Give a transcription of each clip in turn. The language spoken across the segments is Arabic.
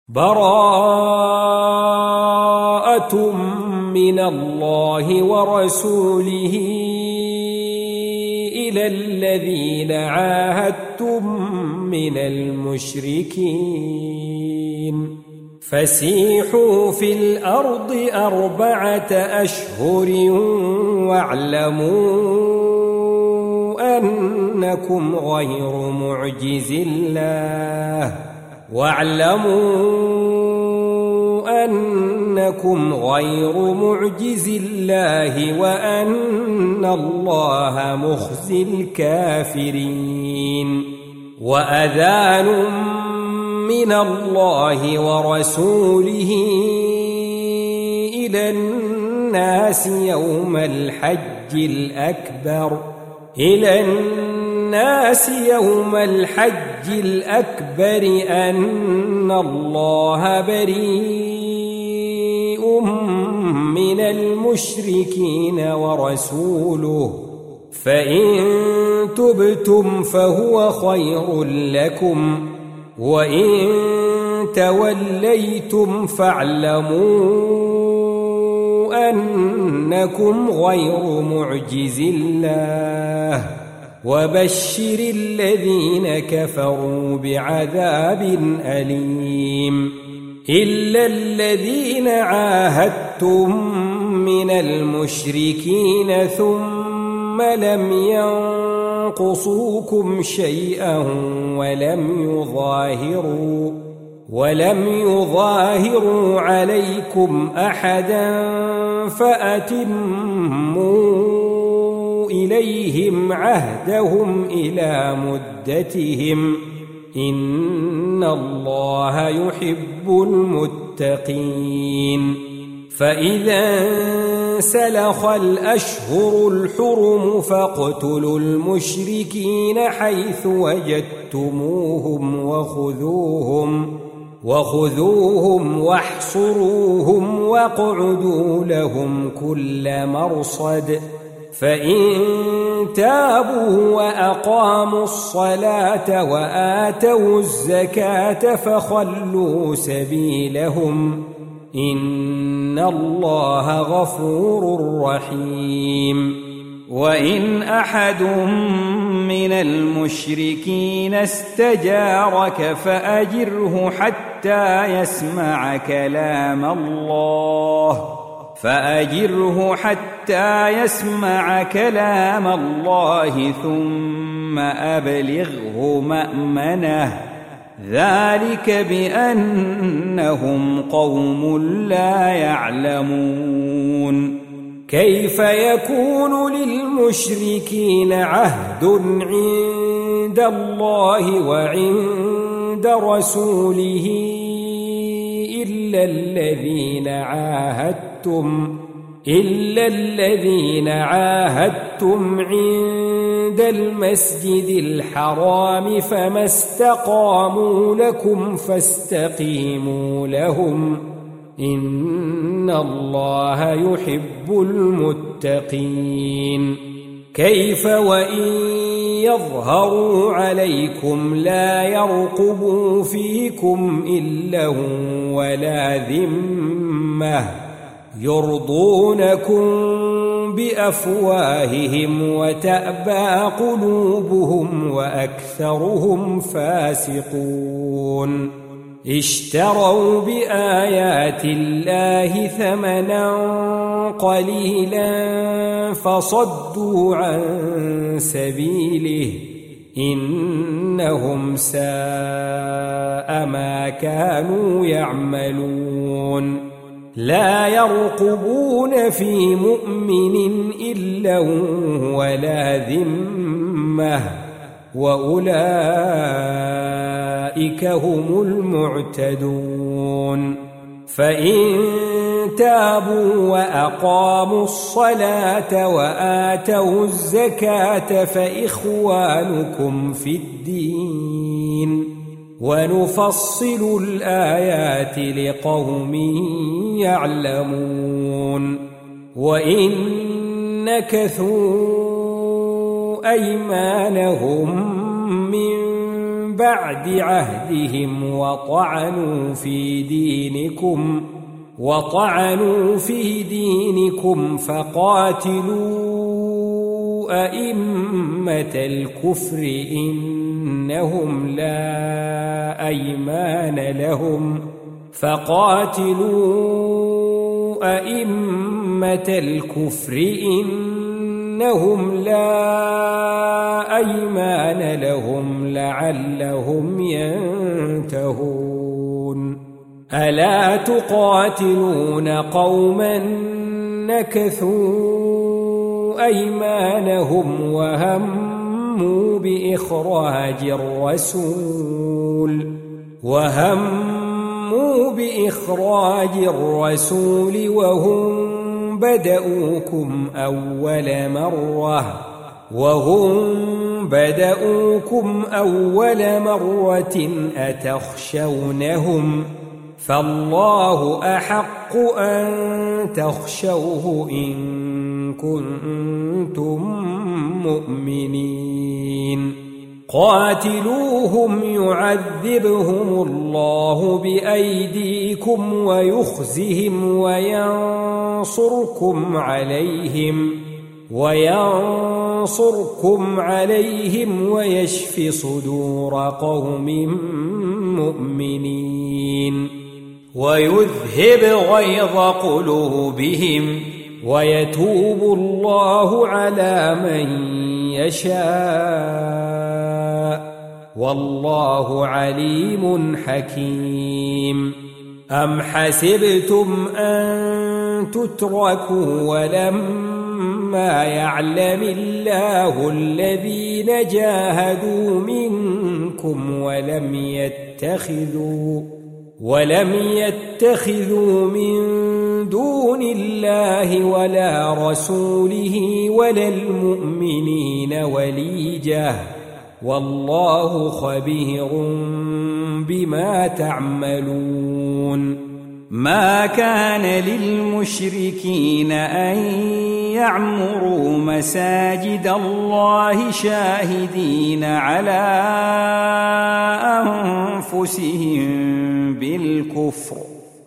براءة من الله ورسوله إلى الذين عاهدتم من المشركين فسيحوا في الأرض 4 أشهر واعلموا أنكم غير معجز الله وأن الله مخزي الكافرين وأذان من الله ورسوله إلى الناس يوم الحج الأكبر أن الله بريء من المشركين ورسوله فإن تبتم فهو خير لكم وإن توليتم فاعلموا أنكم غير معجز الله وبشر الذين كفروا بعذاب أليم إلا الذين عاهدتم من المشركين ثم لم ينقصوكم شيئا ولم يظاهروا عليكم أحدا فأتموا إليهم عهدهم إلى مدتهم إن الله يحب المتقين فإذا سلخ الأشهر الحرم فاقتلوا المشركين حيث وجدتموهم وخذوهم واحصروهم واقعدوا لهم كل مرصد فإن تابوا وأقاموا الصلاة وآتوا الزكاة فخلوا سبيلهم إن الله غفور رحيم وإن أحد من المشركين استجارك فأجره حتى يسمع كلام الله ثم أبلغه مأمنه ذلك بأنهم قوم لا يعلمون كيف يكون للمشركين عهد عند الله وعند رسوله إلا الذين عاهدتم عند المسجد الحرام فما استقاموا لكم فاستقيموا لهم إن الله يحب المتقين كيف وإن يظهروا عليكم لا يرقبوا فيكم إلا ولا ذمة يرضونكم بأفواههم وتأبى قلوبهم وأكثرهم فاسقون اشتروا بآيات الله ثمنا قليلا فصدوا عن سبيله إنهم ساء ما كانوا يعملون لا يرقبون في مؤمن إلا ولا ذمة وأولئك هم المعتدون فإن تابوا وأقاموا الصلاة وآتوا الزكاة فإخوانكم في الدين ونفصل الآيات لقوم يعلمون وإن نكثوا أيمانهم من بعد عهدهم وطعنوا في دينكم فقاتلوا أئمة الكفر إنهم لا أيمان لهم لعلهم ينتهون ألا تقاتلون قوما نكثوا أيمانهم وهموا بإخراج الرسول وهم بدؤوكم أول مرة أتخشونهم فالله أحق أن تخشوه إن كنتم مؤمنين قاتلوهم يعذبهم الله بأيديكم ويخزهم وينصركم عليهم ويشف صدور قوم مؤمنين ويذهب غيظ قلوبهم ويتوب الله على من يشاء والله عليم حكيم أم حسبتم أن تتركوا ولما يعلم الله الذين جاهدوا منكم ولم يتخذوا من دون الله ولا رسوله ولا المؤمنين وليجة والله خبير بما تعملون ما كان للمشركين أن يعمروا مساجد الله شاهدين على أنفسهم بالكفر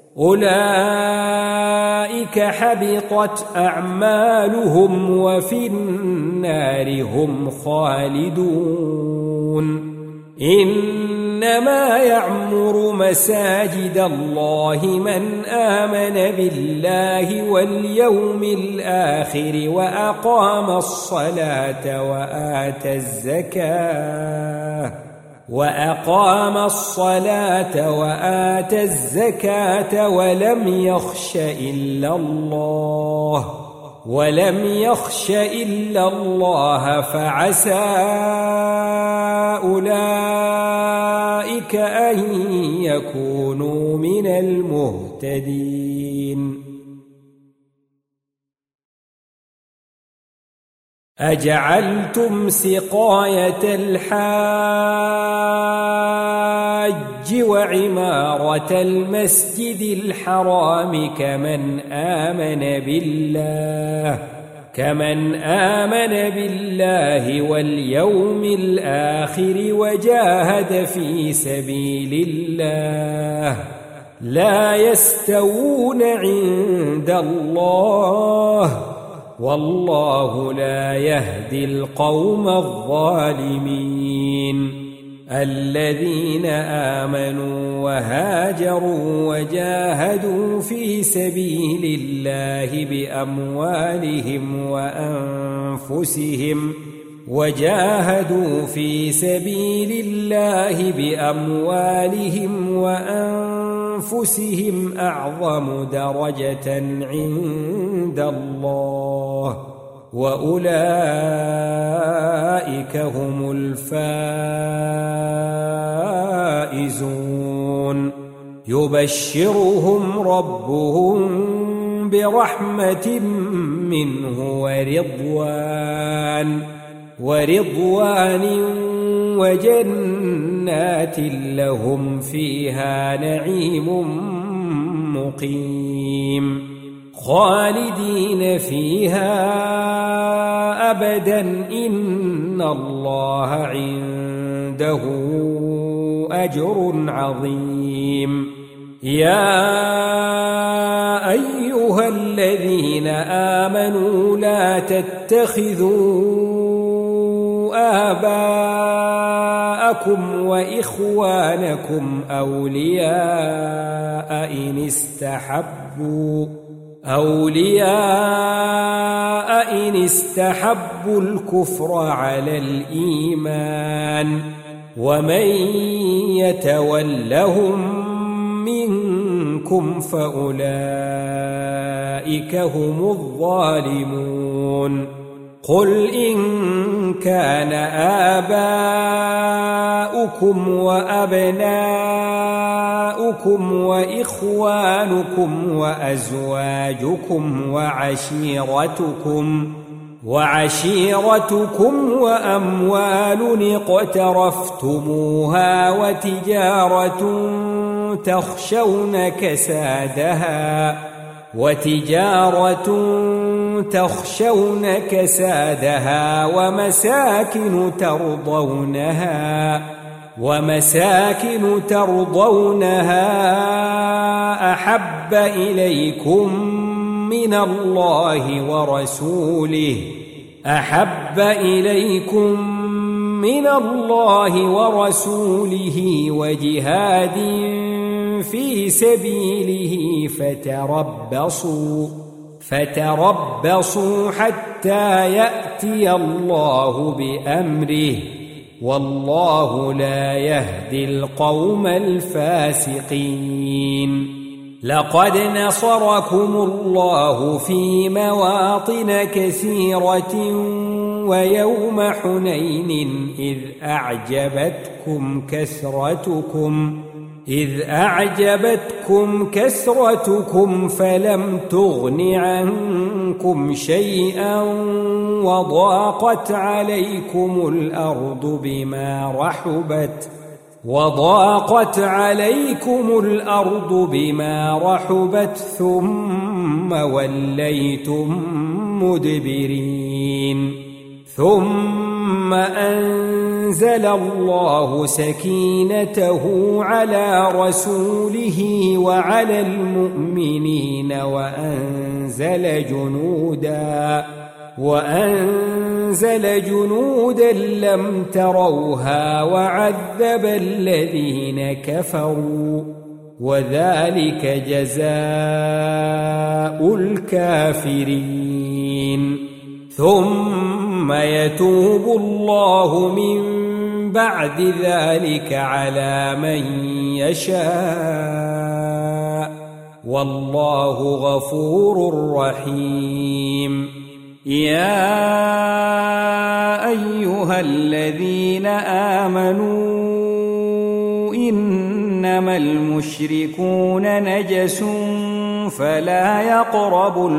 أولئك حبطت أعمالهم وفي النار هم خالدون إنما يعمر مساجد الله من آمن بالله واليوم الآخر وأقام الصلاة وآتى الزكاة ولم يخش إلا الله فعسى أولئك أن يكونوا من المهتدين أجعلتم سقاية الحاج وعمارة المسجد الحرام كمن آمن بالله واليوم الآخر وجاهد في سبيل الله لا يستوون عند الله والله لا يهدي القوم الظالمين الذين آمنوا وهاجروا وجاهدوا في سبيل الله بأموالهم وأنفسهم أعظم درجة عند الله وأولئك هم الفائزون يبشرهم ربهم برحمة منه ورضوان وجنات لهم فيها نعيم مقيم خالدين فيها أبدا إن الله عنده أجر عظيم. يا أيها الذين آمنوا لا تتخذوا آباءكم وإخوانكم أولياء إن استحبوا الكفر على الإيمان ومن يتولهم منكم فأولئك هم الظالمون. قل إن كان آباؤكم وأبناؤكم وإخوانكم وعشيرتكم وأموال اقترفتموها وتجارة تخشون كسادها ومساكن ترضونها أحب إليكم من الله ورسوله وجهاد في سبيله فتربصوا حتى يأتي الله بأمره والله لا يهدي القوم الفاسقين. لقد نصركم الله في مواطن كثيرة ويوم حنين إذ أعجبتكم كثرتكم فلم تغن عنكم شيئا وضاقت عليكم الأرض بما رحبت ثم وليتم مدبرين. ثم أنزل الله سكينته على رسوله وعلى المؤمنين وأنزل جنودا لم تروها وعذب الذين كفروا وذلك جزاء الكافرين. ثم يتوب الله من بعد ذلك على من يشاء والله غفور رحيم. يا أيها الذين آمنوا إنما المشركون نجس فلا يقربوا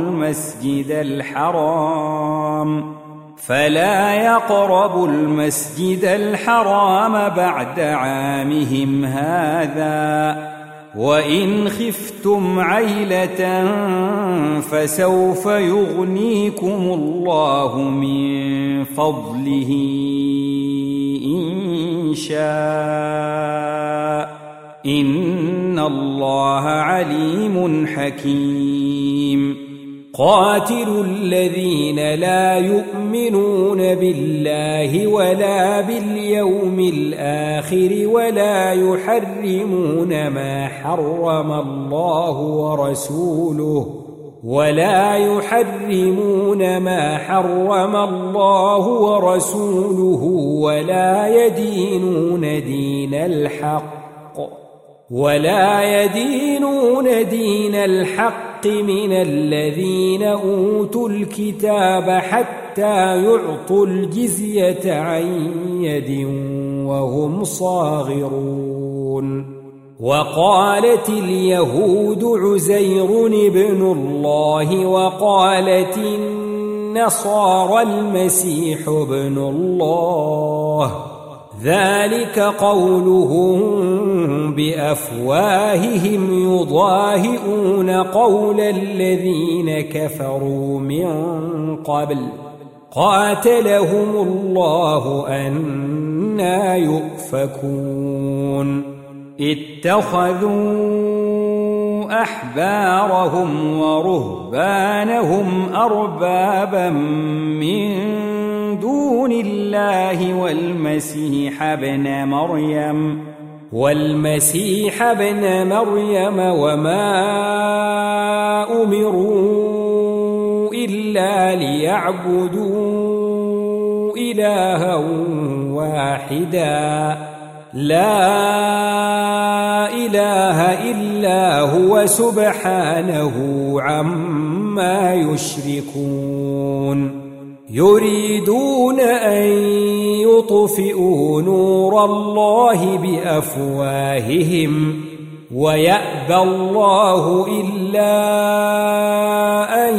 المسجد الحرام بعد عامهم هذا وإن خفتم عيلة فسوف يغنيكم الله من فضله إن شاء إن الله عليم حكيم. قاتلوا الذين لا يؤمنون بالله ولا باليوم الآخر ولا يحرمون ما حرم الله ورسوله ولا يدينون دين الحق من الذين أوتوا الكتاب حتى يعطوا الجزية عن يد وهم صاغرون. وقالت اليهود عزير ابن الله وقالت النصارى المسيح ابن الله ذلك قولهم بأفواههم يضاهئون قول الذين كفروا من قبل قاتلهم الله أنى يؤفكون. اتخذوا أحبارهم ورهبانهم أربابا من دون الله والمسيح ابن مريم وما أمروا إلا ليعبدوا إلها واحدا لا إله إلا هو سبحانه عما يشركون يريدون أن يطفئوا نور الله بأفواههم ويأبى الله إلا أن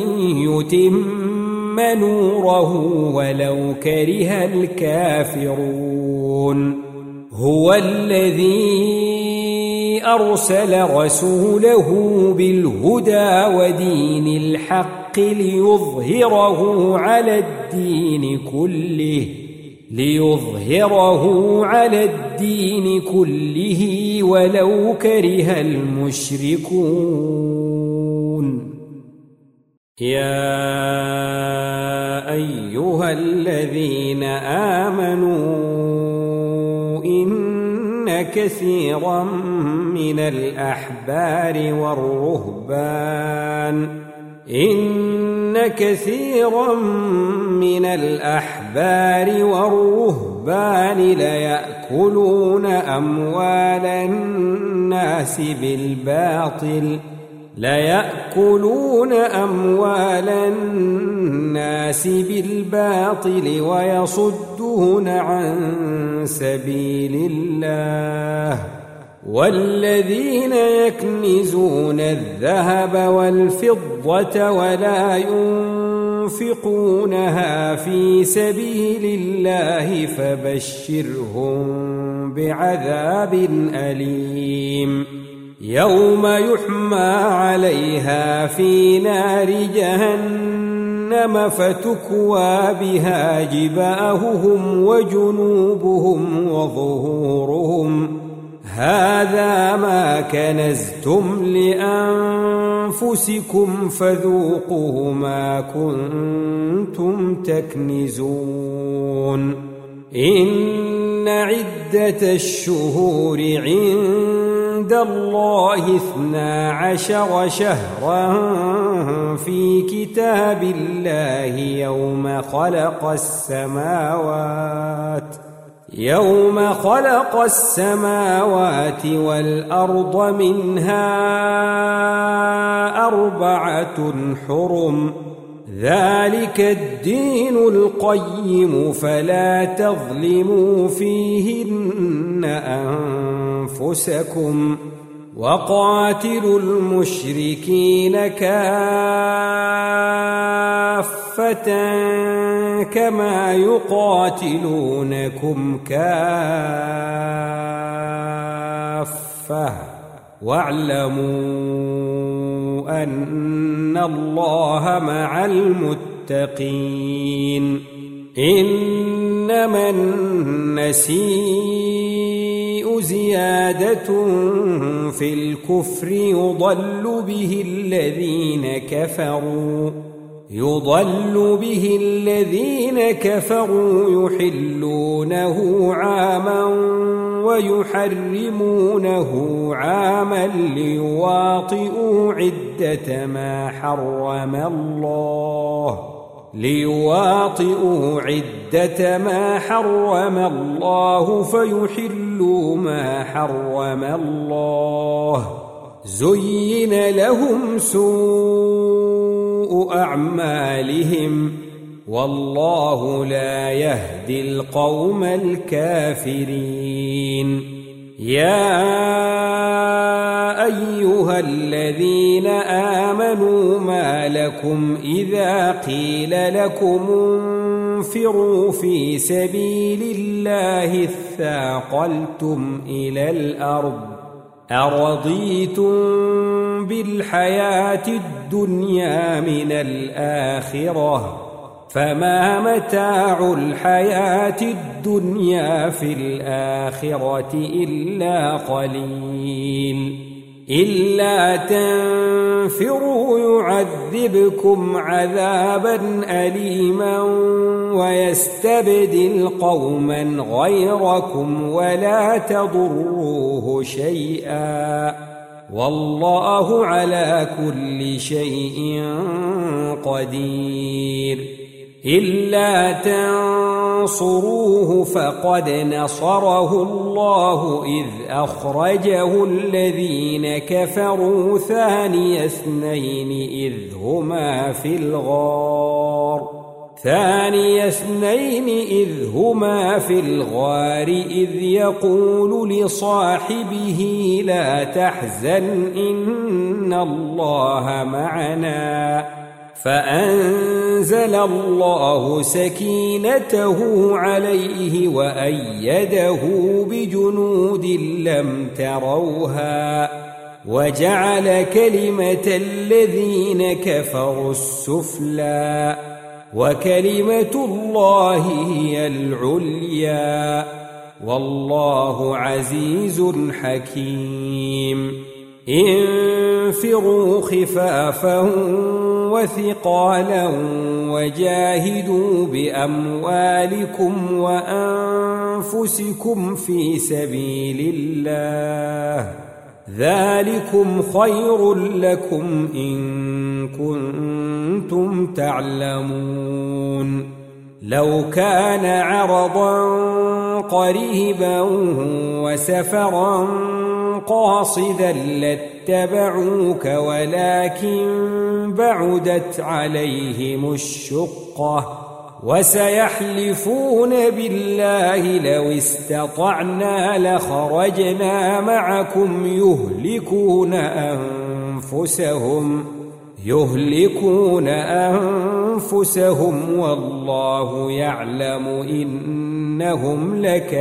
يتم نوره ولو كره الكافرون هو الذي أرسل رسوله بالهدى ودين الحق ليظهره على الدين كله ولو كره المشركون يا أيها الذين آمنوا إن كثيرا من الأحبار والرهبان ليأكلون أموال الناس بالباطل ويصدون عن سبيل الله والذين يكنزون الذهب والفضة ولا ينفقونها في سبيل الله فبشرهم بعذاب أليم يوم يحمى عليها في نار جهنم فتكوى بها جباههم وجنوبهم وظهورهم هذا ما كنزتم لأنفسكم فذوقوا ما كنتم تكنزون إن عدة الشهور عند الله 12 شهرا في كتاب الله يوم خلق السماوات والأرض منها 4 حرم ذلك الدين القيم فلا تظلموا فيهن أنفسكم وقاتلوا المشركين كافة كما يقاتلونكم كافة واعلموا أن الله مع المتقين إنما النسيء زيادة في الكفر يضل به الذين كفروا يحلونه عاما ويحرمونه عاما ليواطئوا عدة ما حرم الله فيحلوا ما حرم الله زين لهم سوء أعمالهم والله لا يهدي القوم الكافرين يا أيها الذين آمنوا ما لكم إذا قيل لكم انفروا في سبيل الله اثاقلتم إلى الأرض أرضيتم بالحياة الدنيا من الآخرة فما متاع الحياة الدنيا في الآخرة إلا قليل إلا تنفروا يعذبكم عذابا أليما ويستبدل قوما غيركم ولا تضروه شيئا والله على كل شيء قدير إلا تنصروه فقد نصره الله إذ أخرجه الذين كفروا ثاني اثنين إذ هما في الغار إذ يقول لصاحبه لا تحزن إن الله معنا فأنزل الله سكينته عليه وأيده بجنود لم تروها وجعل كلمة الذين كفروا السفلى وكلمة الله هي العليا والله عزيز حكيم انفروا خفافا وثقالا وجاهدوا بأموالكم وأنفسكم في سبيل الله ذلكم خير لكم إن كنتم تعلمون لو كان عرضا قريبا وسفرا قاصدا لاتبعوك ولكن بعدت عليهم الشقة وسيحلفون بالله لو استطعنا لخرجنا معكم يهلكون أنفسهم والله يعلم إنهم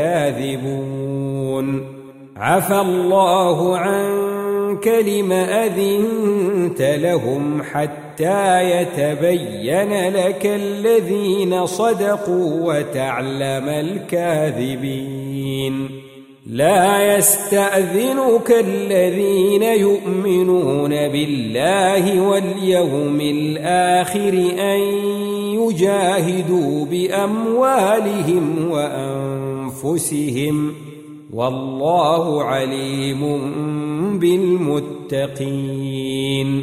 لكاذبون عفى الله عنك لم أذنت لهم حتى يتبين لك الذين صدقوا وتعلم الكاذبين لا يستأذنك الذين يؤمنون بالله واليوم الآخر أن يجاهدوا بأموالهم وأنفسهم والله عليم بالمتقين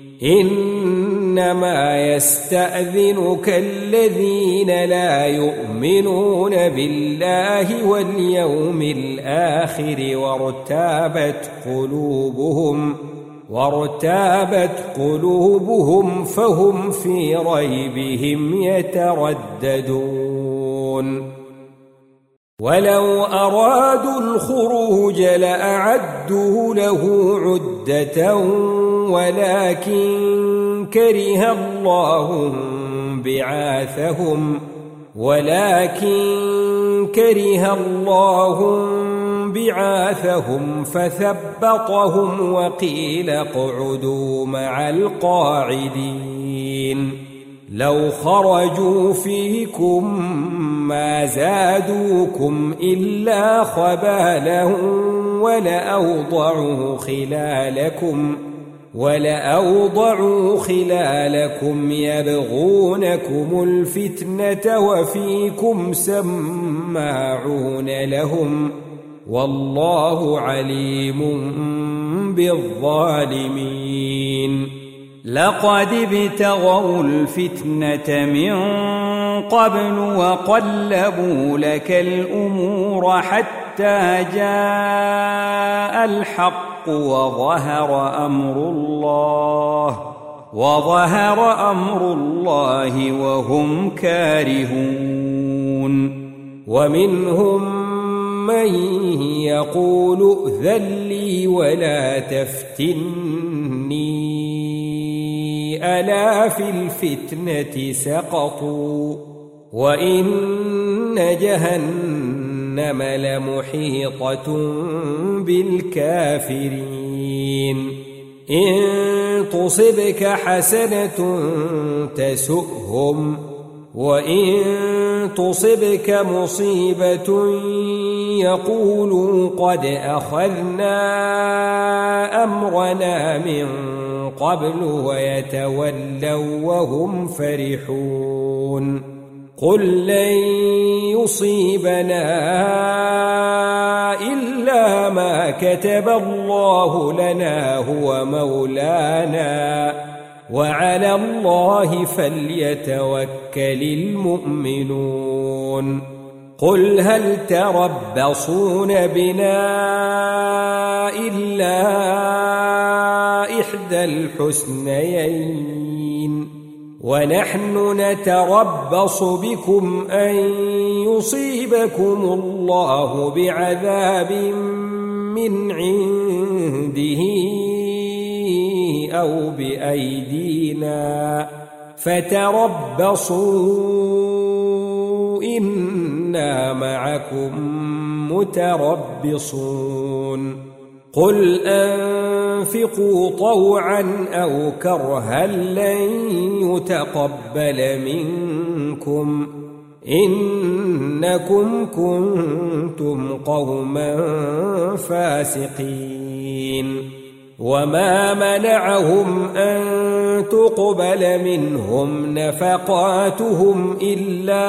إنما يستأذنك الذين لا يؤمنون بالله واليوم الآخر وارتابت قلوبهم فهم في ريبهم يترددون ولو أرادوا الخروج لأعدوا له عدة ولكن كره الله بعاثهم فثبطهم وقيل اقعدوا مع القاعدين لو خرجوا فيكم ما زادوكم إلا خبالا ولأوضعوا خلالكم يبغونكم الفتنة وفيكم سماعون لهم والله عليم بالظالمين لقد ابتغوا الفتنة من قبل وقلبوا لك الأمور حتى جاء الحق وظهر أمر الله وهم كارهون ومنهم من يقول ائذن لي ولا تفتني ألا في الفتنة سقطوا وإن جهنم لمحيطة بالكافرين إن تصبك حسنة تسؤهم وإن تصبك مصيبة يقولوا قد أخذنا أمرنا من قبل ويتولوا وهم فرحون قل لن يصيبنا إلا ما كتب الله لنا هو مولانا وعلى الله فليتوكل المؤمنون قل هل تربصون بنا إلا إحدى الحسنيين ونحن نتربص بكم أن يصيبكم الله بعذاب من عنده أو بأيدينا فتربصوا إنا معكم متربصون قل أنفقوا طوعا أو كرها لن يتقبل منكم إنكم كنتم قوما فاسقين وما منعهم أن تقبل منهم نفقاتهم إلا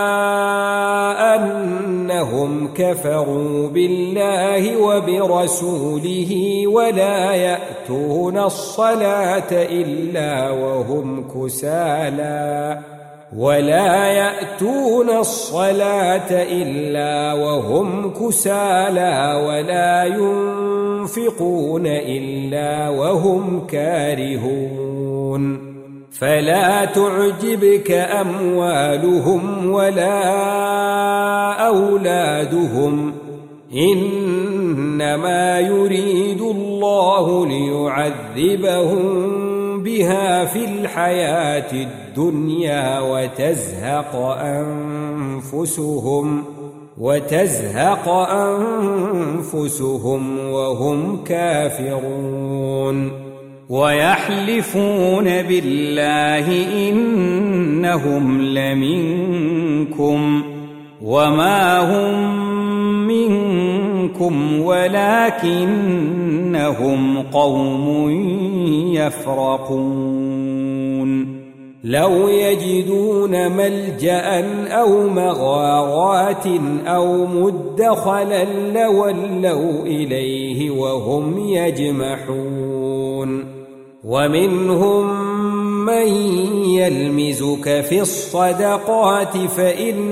أنهم كفروا بالله وبرسوله ولا يأتون الصلاة إلا وهم كسالى ولا ينفقون إلا وهم كارهون فلا تعجبك أموالهم ولا أولادهم إنما يريد الله ليعذبهم بها في الحياة الدنيا وتزهق أنفسهم وهم كافرون ويحلفون بالله إنهم لمنكم وما هم منكم ولكنهم قوم يفرقون لو يجدون ملجأ أو مغارات أو مدخلا لولوا إليه وهم يجمحون ومنهم من يلمزك في الصدقات فإن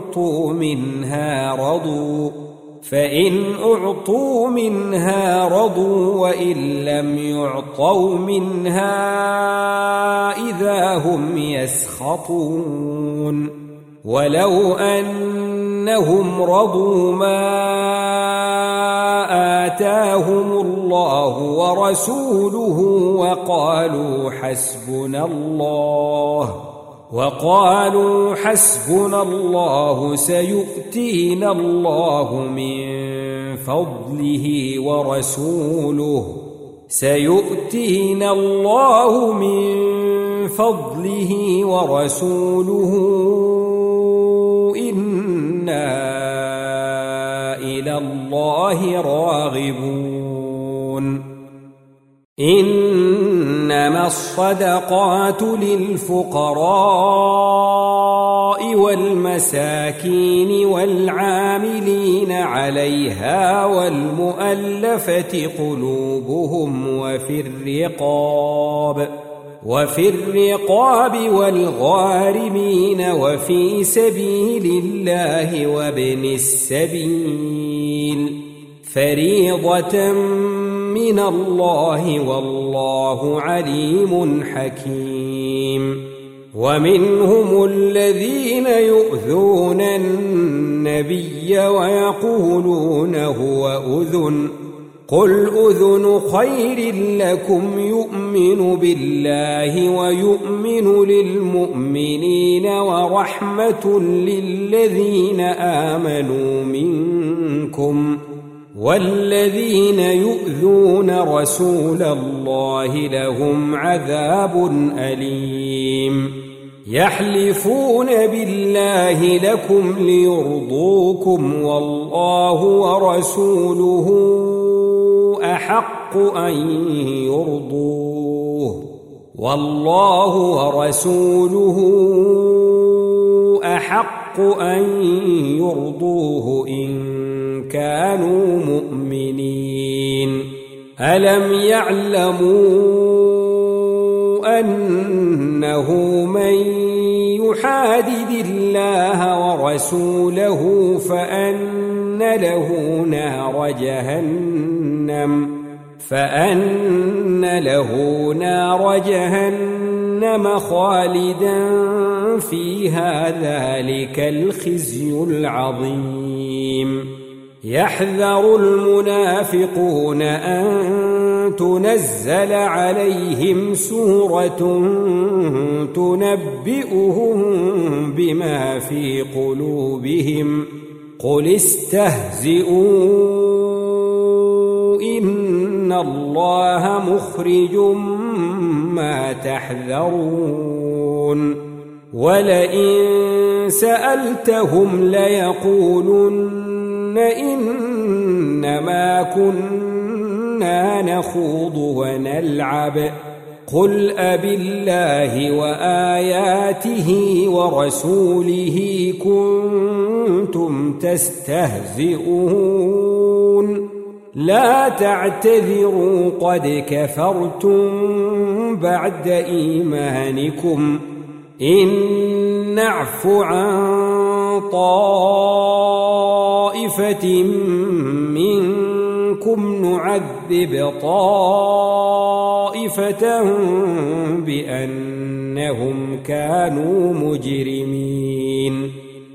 أعطوا منها رضوا وإن لم يعطوا منها إذا هم يسخطون ولو أنهم رضوا ما آتاهم الله ورسوله وقالوا حسبنا الله سيؤتينا الله من فضله ورسوله إنا إلى الله راغبون إنما الصدقات للفقراء والمساكين والعاملين عليها والمؤلفة قلوبهم وفي الرقاب والغارمين وفي سبيل الله وابن السبيل فريضة من الله والله عليم حكيم ومنهم الذين يؤذون النبي ويقولون هو أذن قل أذن خير لكم يؤمن بالله ويؤمن للمؤمنين ورحمة للذين آمنوا منكم والذين يؤذون رسول الله لهم عذاب أليم يحلفون بالله لكم ليرضوكم والله ورسوله أحق أن يرضوه والله ورسوله أحق أن يرضوه إن كانوا مؤمنين ألم يعلموا أنه من يحادد الله ورسوله فأن له نار جهنم خالدا فيها ذلك الخزي العظيم يحذر المنافقون أن تنزل عليهم سورة تنبئهم بما في قلوبهم قل استهزئوا إن الله مخرج ما تحذرون ولئن سألتهم ليقولن إنما كنا نخوض ونلعب قل أبالله وآياته ورسوله كنتم تستهزئون لا تعتذروا قد كفرتم بعد إيمانكم إن نعف عن طائفة منكم نعذب طائفة بأنهم كانوا مجرمين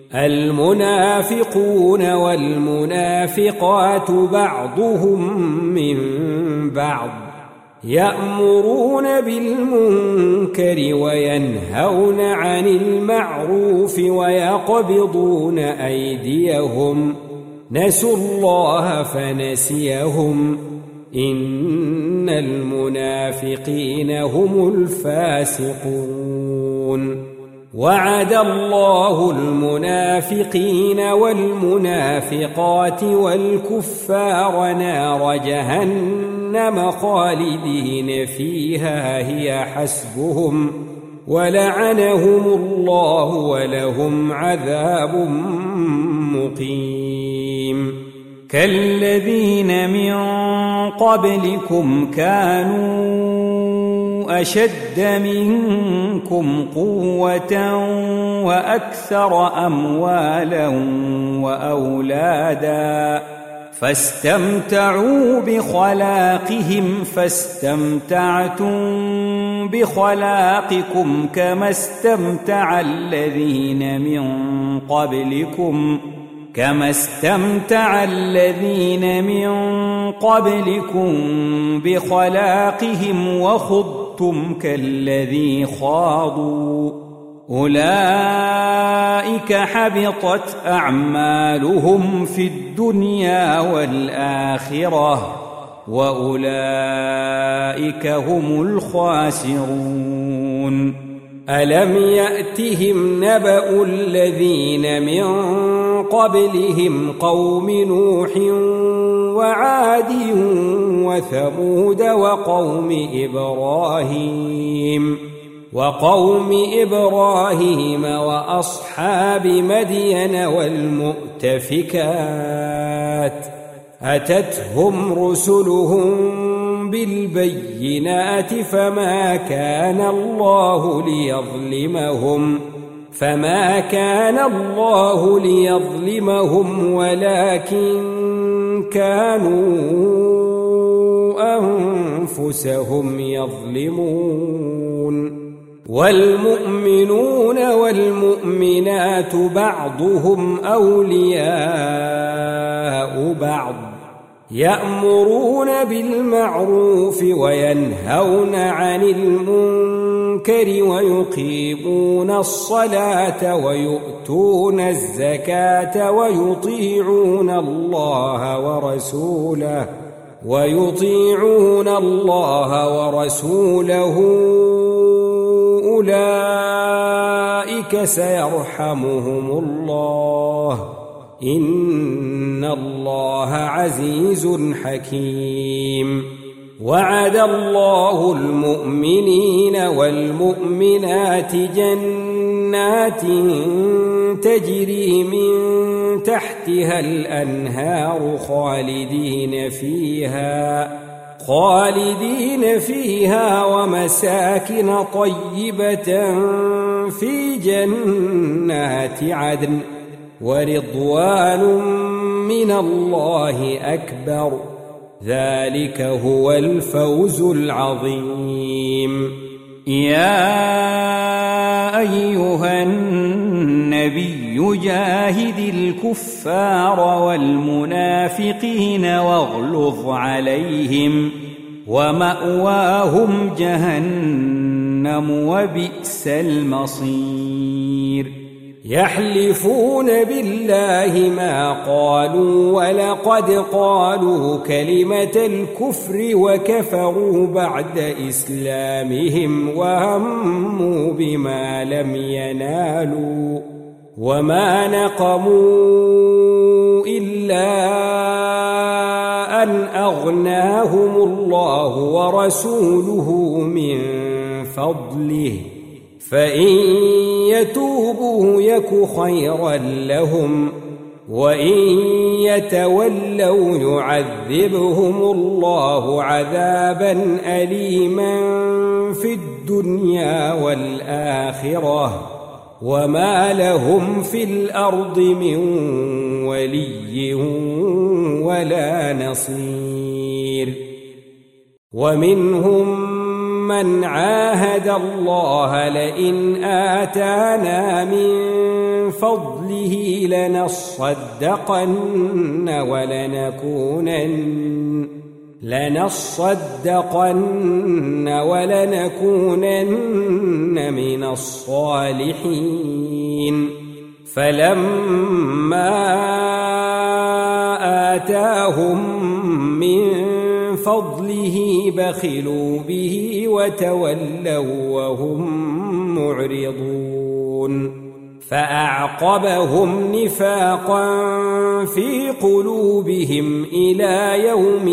المنافقون والمنافقات بعضهم من بعض يأمرون بالمنكر وينهون عن المعروف ويقبضون أيديهم نسوا الله فنسيهم إن المنافقين هم الفاسقون وعد الله المنافقين والمنافقات والكفار نار جهنم خالدين فيها هي حسبهم ولعنهم الله ولهم عذاب مقيم كالذين من قبلكم كانوا أشد منكم قوة وأكثر أموالا وأولادا فاستمتعوا بخلاقهم فاستمتعتم بخلاقكم كما استمتع الذين من قبلكم بخلاقهم وخضتم كالذي خاضوا أولئك حبطت أعمالهم في الدنيا والآخرة وأولئك هم الخاسرون ألم يأتهم نبأ الذين من قبلهم قوم نوح وعاد وثمود وقوم إبراهيم وأصحاب مدين والمؤتفكات أتتهم رسلهم بالبينات فما كان الله ليظلمهم ولكن كانوا أنفسهم يظلمون والمؤمنون والمؤمنات بعضهم أولياء بعض يأمرون بالمعروف وينهون عن المنكر ويقيمون الصلاة ويؤتون الزكاة ويطيعون الله ورسوله أولئك أولئك سيرحمهم الله إن الله عزيز حكيم وعد الله المؤمنين والمؤمنات جنات تجري من تحتها الأنهار خالدين فيها ومساكن طيبة في جنات عدن ورضوان من الله أكبر ذلك هو الفوز العظيم يا أيها النبي جاهد الكفار والمنافقين واغلظ عليهم ومأواهم جهنم وبئس المصير يحلفون بالله ما قالوا ولقد قالوا كلمة الكفر وكفروا بعد إسلامهم وهموا بما لم ينالوا وما نقموا إلا أن أغناهم الله ورسوله من فضله فإن يتوبوا يك خيرا لهم وإن يتولوا يعذبهم الله عذابا أليما في الدنيا والآخرة وما لهم في الأرض من ولي ولا نصير ومنهم من عاهد الله لئن آتانا من فضله لنصدقن ولنكونن من الصالحين فلما آتاهم من فضله بخلوا به وتولوا وهم معرضون فأعقبهم نفاقا في قلوبهم إلى يوم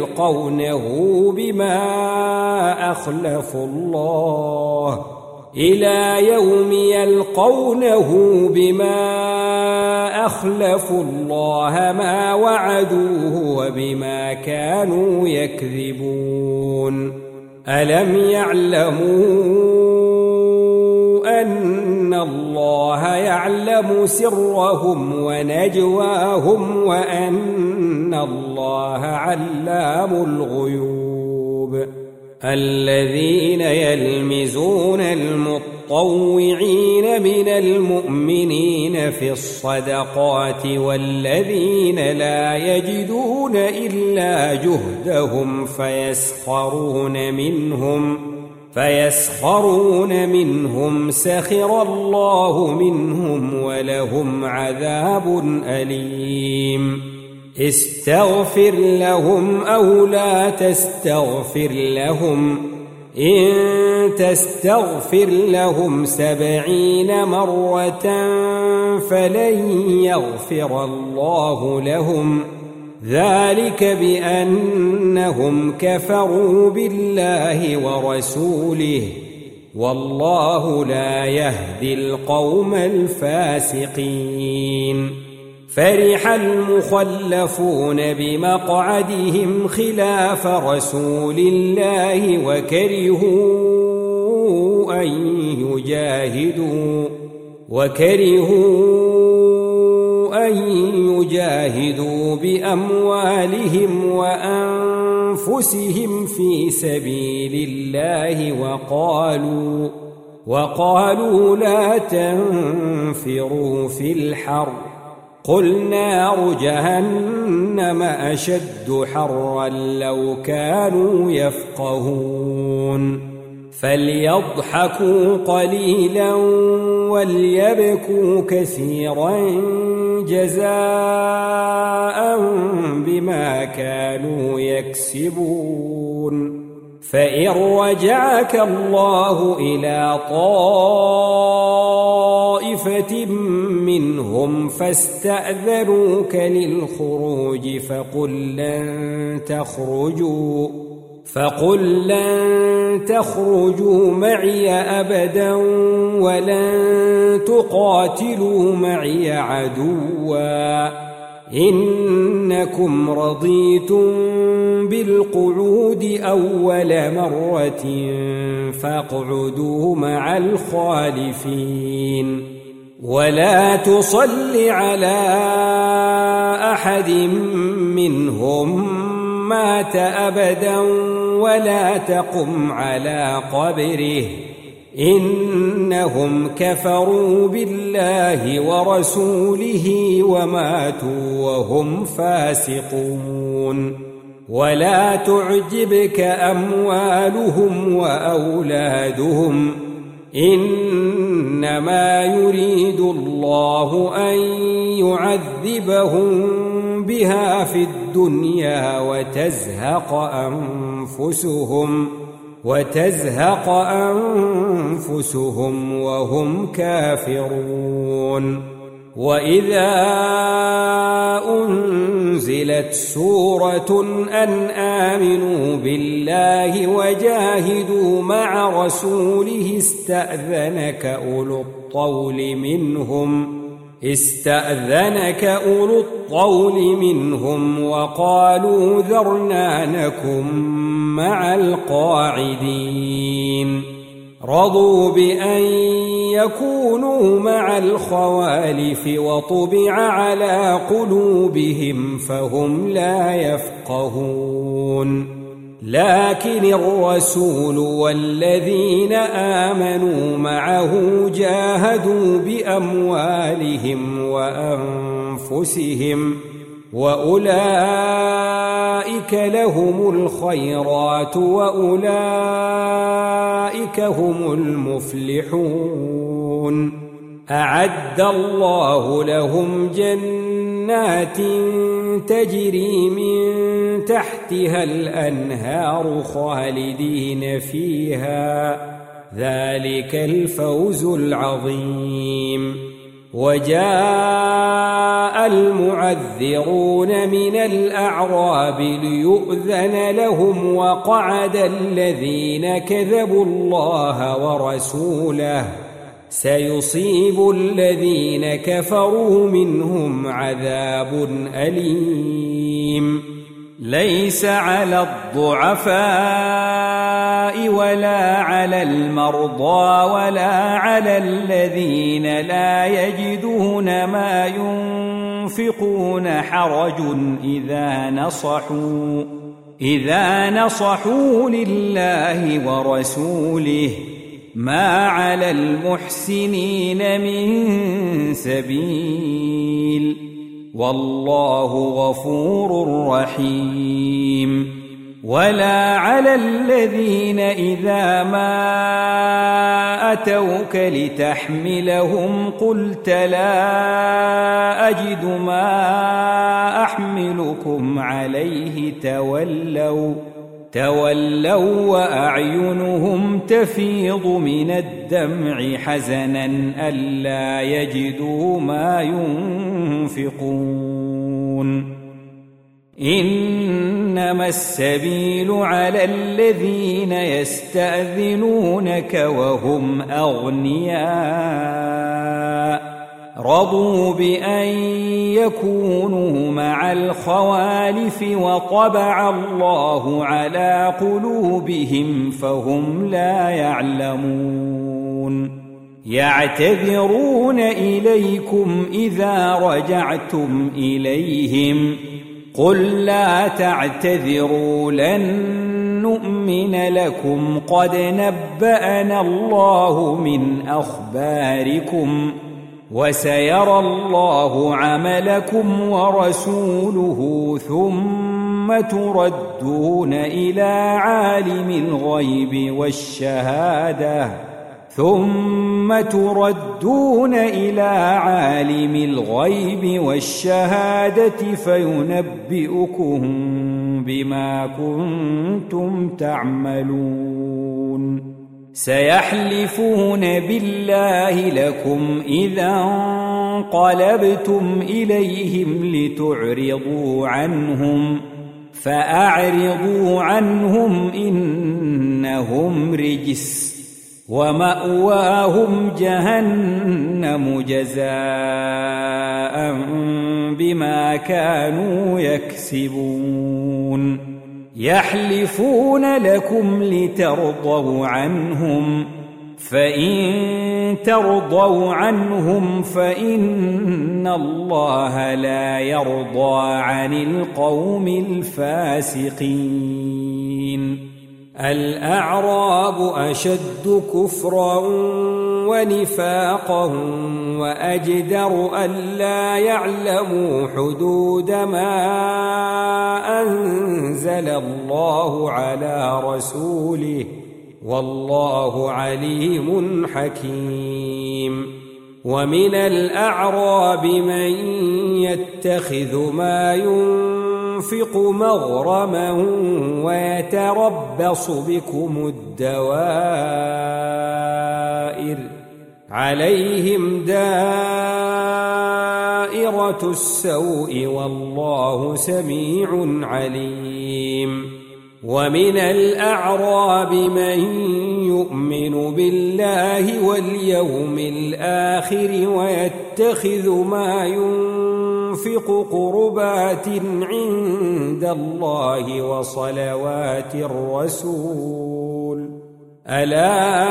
يلقونه بما أخلفوا الله ما وعدوه وبما كانوا يكذبون ألم يعلموا أن الله يعلم سرهم ونجواهم وأن الله علام الغيوب الذين يلمزون المطوعين من المؤمنين في الصدقات والذين لا يجدون إلا جهدهم فيسخرون منهم سخر الله منهم ولهم عذاب أليم استغفر لهم أو لا تستغفر لهم إن تستغفر لهم 70 مرة فلن يغفر الله لهم ذلك بأنهم كفروا بالله ورسوله والله لا يهدي القوم الفاسقين فرح المخلفون بمقعدهم خلاف رسول الله وكرهوا أن يجاهدوا بأموالهم وأنفسهم في سبيل الله وقالوا لا تنفروا في الحر قل نار جهنم أشد حرا لو كانوا يفقهون فليضحكوا قليلا وليبكوا كثيرا جزاء بما كانوا يكسبون فإن رجعك الله إلى طائفة منهم فاستأذنوك للخروج فقل لن تخرجوا معي أبدا ولن تقاتلوا معي عدوا إنكم رضيتم بالقعود أول مرة فاقعدوا مع الخالفين ولا تصل على أحد منهم مات أبدا ولا تقم على قبره إنهم كفروا بالله ورسوله وماتوا وهم فاسقون ولا تعجبك أموالهم وأولادهم إنما يريد الله أن يعذبهم بها في الدنيا وتزهق أنفسهم وهم كافرون وإذا أنزلت سورة أن آمنوا بالله وجاهدوا مع رسوله استأذنك أولو الطول منهم وقالوا ذرنا نكن مع القاعدين رضوا بأن يكونوا مع الخوالف وطبع على قلوبهم فهم لا يفقهون لكن الرسول والذين آمنوا معه جاهدوا بأموالهم وأنفسهم وأولئك لهم الخيرات وأولئك هم المفلحون أعد الله لهم جنات تجري من تحتها الأنهار خالدين فيها ذلك الفوز العظيم وجاء المعذرون من الأعراب ليؤذن لهم وقعد الذين كذبوا الله ورسوله سيصيب الذين كفروا منهم عذاب أليم ليس على الضعفاء ولا على المرضى ولا على الذين لا يجدون ما ينفقون حرج إذا نصحوا لله ورسوله ما على المحسنين من سبيل والله غفور رحيم ولا على الذين إذا ما أتوك لتحملهم قلت لا أجد ما أحملكم عليه تولوا وأعينهم تفيض من الدمع حزنا ألا يجدوا ما ينفقون إنما السبيل على الذين يستأذنونك وهم أغنياء رضوا بأن يكونوا مع الخوالف وطبع الله على قلوبهم فهم لا يعلمون يعتذرون إليكم إذا رجعتم إليهم قل لا تعتذروا لن نؤمن لكم قد نبأنا الله من أخباركم وسيرى الله عملكم ورسوله ثم تردون إلى عالم الغيب والشهادة فينبئكم بما كنتم تعملون سيحلفون بالله لكم إذا انقلبتم إليهم لتعرضوا عنهم فأعرضوا عنهم إنهم رجس ومأواهم جهنم جزاء بما كانوا يكسبون يحلفون لكم لترضوا عنهم فإن ترضوا عنهم فإن الله لا يرضى عن القوم الفاسقين الأعراب أشد كفرا ونفاقا وأجدر ألا يعلموا حدود ما أنزل الله على رسوله والله عليم حكيم ومن الأعراب من يتخذ ما ينفق مغرما ويتربص بكم الدوائر عليهم دائرة السوء والله سميع عليم ومن الأعراب من يؤمن بالله واليوم الآخر ويتخذ ما ينفق قربات عند الله وصلوات الرسول ألا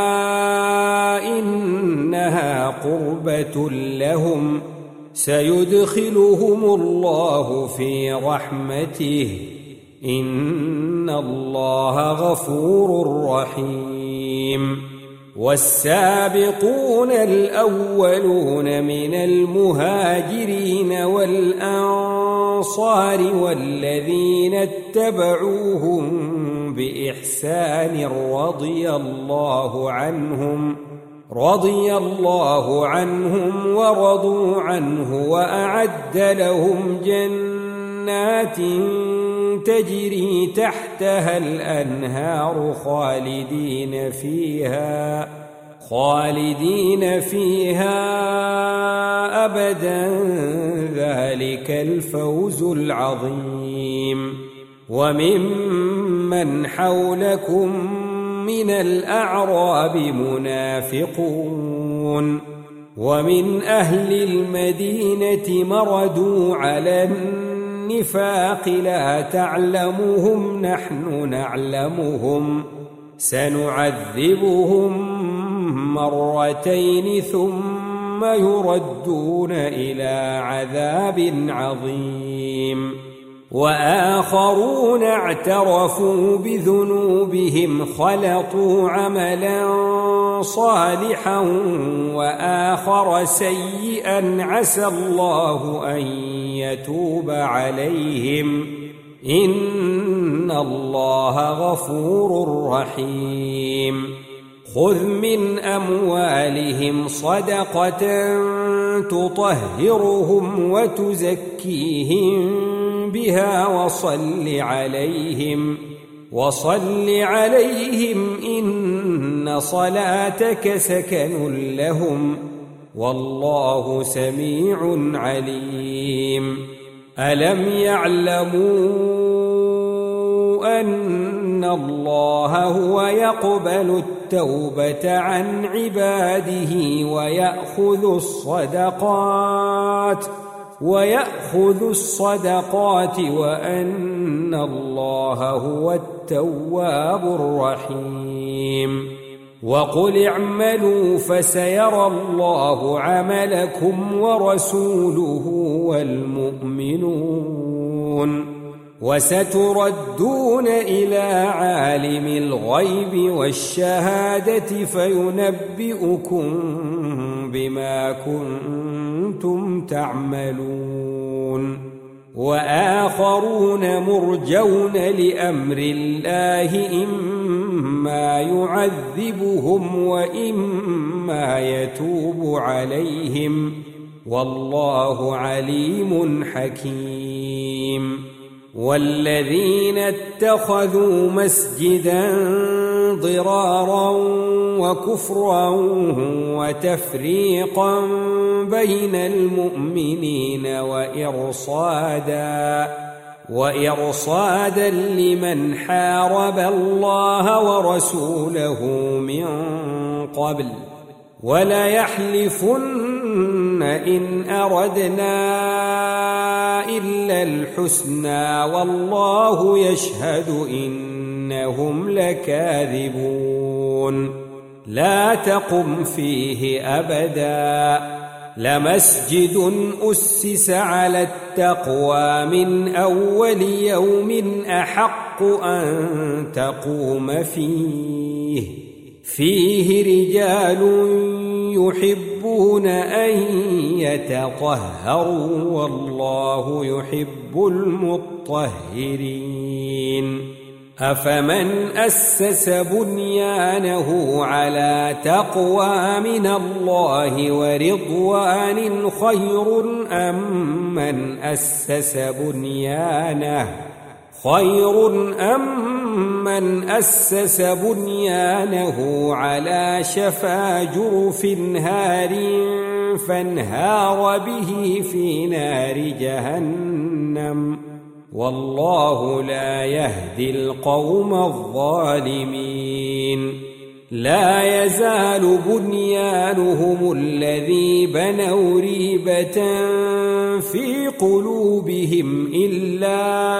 إنها قربة لهم سيدخلهم الله في رحمته إن الله غفور رحيم والسابقون الأولون من المهاجرين والأنصار والذين اتبعوهم بإحسان رضي الله عنهم ورضوا عنه وأعد لهم جنات تجري تحتها الأنهار خالدين فيها أبدا ذلك الفوز العظيم وممن حولكم من الأعراب منافقون ومن أهل المدينة مردوا على النفاق لا تعلمهم نحن نعلمهم سنعذبهم مرتين ثم يردون إلى عذاب عظيم وآخرون اعترفوا بذنوبهم خلطوا عملا صالحا وآخر سيئا عسى الله أن يتوب عليهم إن الله غفور رحيم خذ من أموالهم صدقة تطهرهم وتزكيهم بها وصل عليهم إن صلاتك سكن لهم والله سميع عليم ألم يعلموا أن الله هو يقبل التوبة عن عباده ويأخذ الصدقات وأن الله هو التواب الرحيم وقل اعملوا فسيرى الله عملكم ورسوله والمؤمنون وستردون إلى عالم الغيب والشهادة فينبئكم بما كنتم تعملون وآخرون مرجون لأمر الله إما يعذبهم وإما يتوب عليهم والله عليم حكيم والذين اتخذوا مسجدا ضرارا وكفرا وتفريقا بين المؤمنين وإرصادا لمن حارب الله ورسوله من قبل وليحلفن إن أردنا إلا الحسنى والله يشهد إنهم لكاذبون لا تقم فيه أبدا لمسجد أسس على التقوى من أول يوم أحق أن تقوم فيه رجال يحبون أن يتطهروا والله يحب المطهرين أفمن أسس بنيانه على تقوى من الله ورضوان خير أم من أسس بنيانه على شفا جرف هار فانهار به في نار جهنم والله لا يهدي القوم الظالمين لا يزال بنيانهم الذي بنوا ريبة في قلوبهم إلا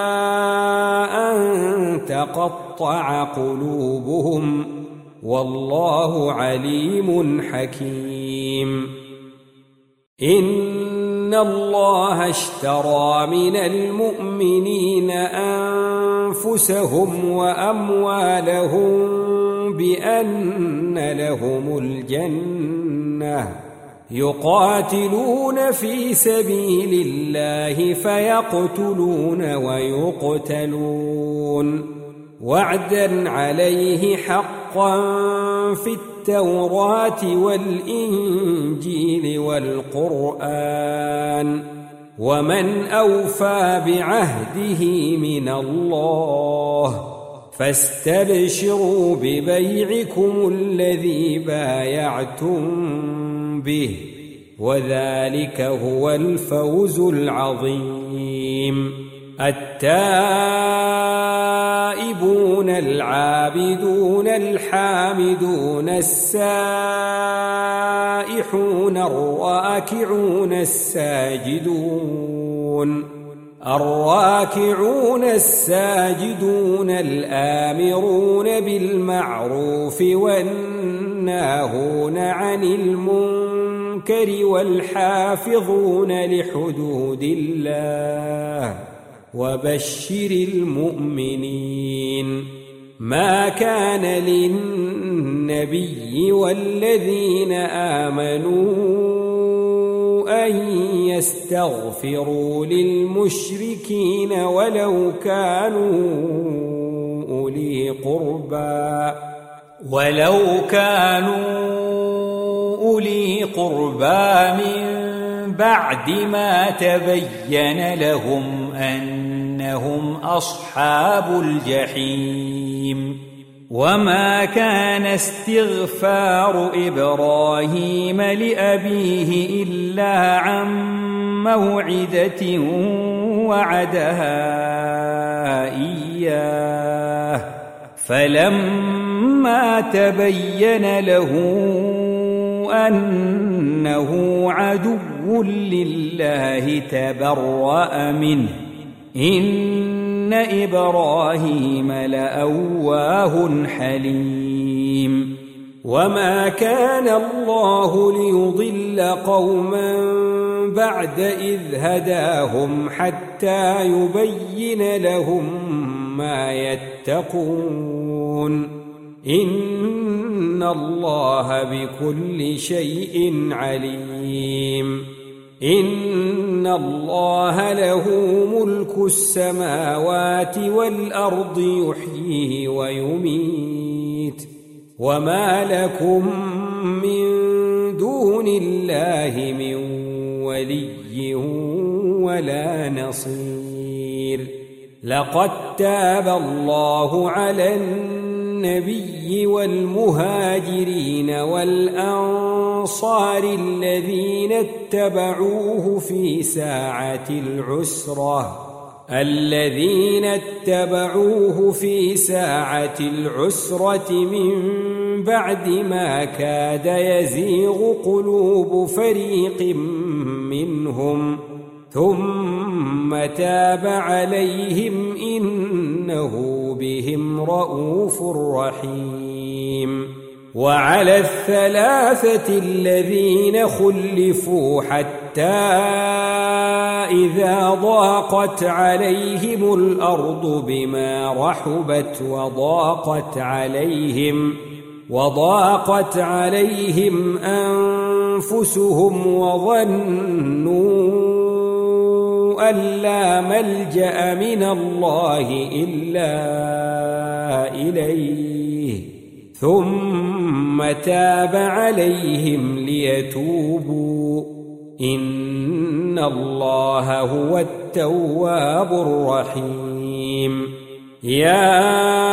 أن تقطع قلوبهم والله عليم حكيم إن الله اشترى من المؤمنين أنفسهم وأموالهم بأن لهم الجنة يقاتلون في سبيل الله فيقتلون ويقتلون وعدا عليه حقا في التوراة والإنجيل والقرآن ومن أوفى بعهده من الله فاستبشروا ببيعكم الذي بايعتم به وذلك هو الفوز العظيم التائبون العابدون الحامدون السائحون الراكعون الساجدون الآمرون بالمعروف والناهون عن المنكر والحافظون لحدود الله وبشر المؤمنين ما كان للنبي والذين آمنوا أن يستغفروا للمشركين ولو كانوا أولي قربى من بعد ما تبين لهم أنهم أصحاب الجحيم وما كان استغفار إبراهيم لأبيه إلا عن موعدة وعدها إياه فلما تبين له أنه عدو لله تبرأ منه إن إبراهيم لأواه حليم وما كان الله ليضل قوما بعد إذ هداهم حتى يبين لهم ما يتقون إن الله بكل شيء عليم إن الله له ملك السماوات والأرض يحيي ويميت وما لكم من دون الله من ولي ولا نصير لقد تاب الله على النبي والمهاجرين والأنصار الذين اتبعوه في ساعة العسرة من بعد ما كاد يزيغ قلوب فريق منهم ثم تاب عليهم إنه بهم رءوف رحيم. وعلى الثلاثة الذين خلفوا حتى إذا ضاقت عليهم الأرض بما رحبت وضاقت عليهم أنفسهم وظنوا أن لا ملجأ من الله إلا إليه ثم تاب عليهم ليتوبوا إن الله هو التواب الرحيم. يا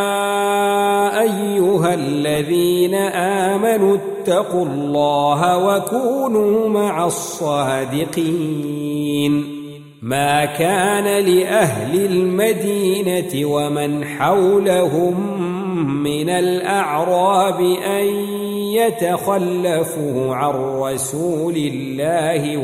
أيها الذين آمنوا اتقوا الله وكونوا مع الصادقين. ما كان لأهل المدينة ومن حولهم من الأعراب أن يتخلفوا عن رسول الله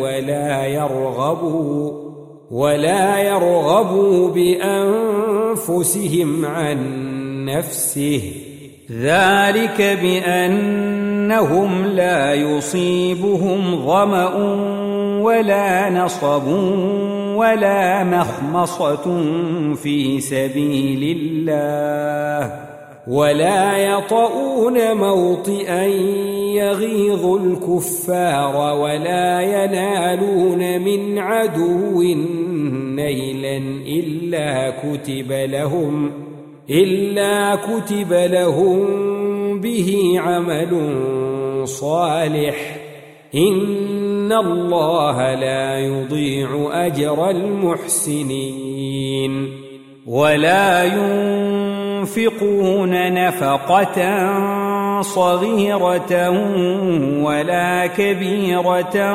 ولا يرغبوا بأنفسهم عن نفسه، ذلك بأنهم لا يصيبهم ظمأ ولا نصب ولا مخمصة في سبيل الله ولا يطؤون موطئا يغيظ الكفار ولا ينالون من عدو نيلا إلا كتب لهم به عمل صالح إن الله لا يضيع أجر المحسنين. ولا ينفقون نفقة صغيرة ولا كبيرة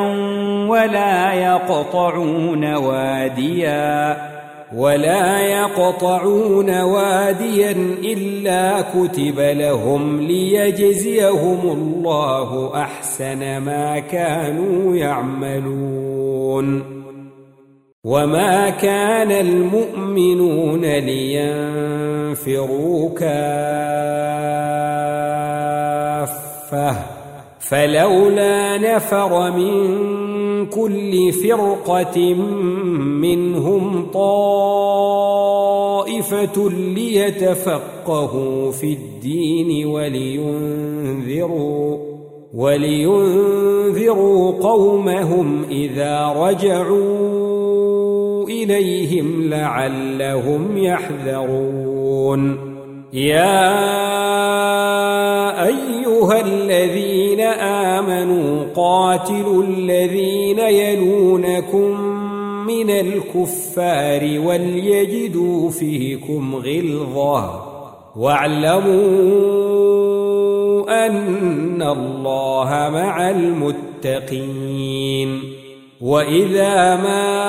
ولا يقطعون واديا إلا كتب لهم ليجزيهم الله أحسن ما كانوا يعملون. وما كان المؤمنون لينفروا كافة فلولا نفر من كل فرقة منهم طائفة ليتفقهوا في الدين ولينذروا قومهم إذا رجعوا إليهم لعلهم يحذرون. يا أيها الذين آمنوا قاتلوا الذين يلونكم من الكفار وليجدوا فيكم غلظة واعلموا أن الله مع المتقين. وإذا ما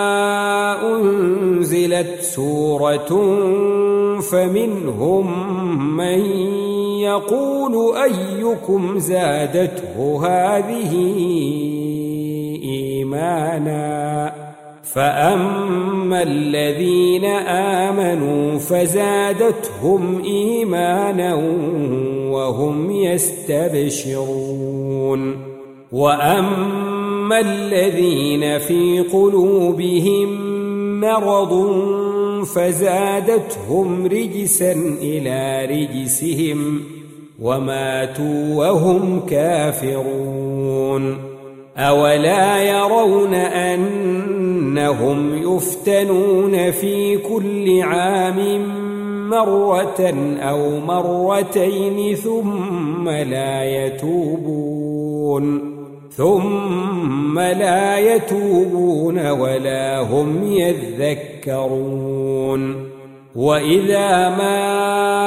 أنزلت سورة فمنهم من يقول أيكم زادته هذه إيمانا فأما الذين آمنوا فزادتهم إيمانا وهم يستبشرون. وأما الذين في قلوبهم مرض فزادتهم رجسا إلى رجسهم وماتوا وهم كافرون. أولا يرون أنهم يفتنون في كل عام مرة أو مرتين ثم ثم لا يتوبون ولا هم يذكرون وإذا ما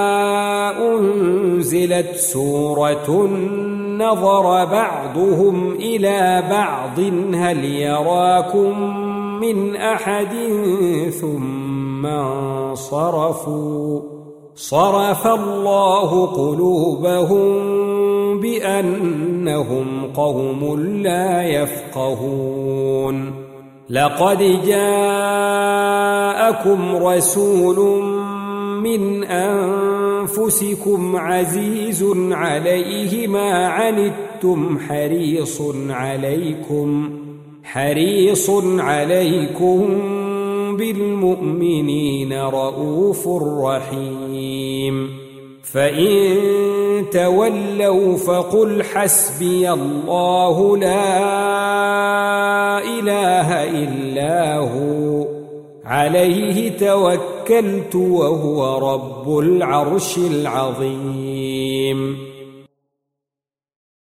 أنزلت سورة نظر بعضهم إلى بعض هل يراكم من أحد ثم انصرفوا صرف الله قلوبهم بأنهم قوم لا يفقهون لقد جاءكم رسول من أنفسكم عزيز عليه ما عنتم حريص عليكم بالمؤمنين رؤوف رحيم فإن تولوا فقل حسبي الله لا إله إلا هو عليه توكلت وهو رب العرش العظيم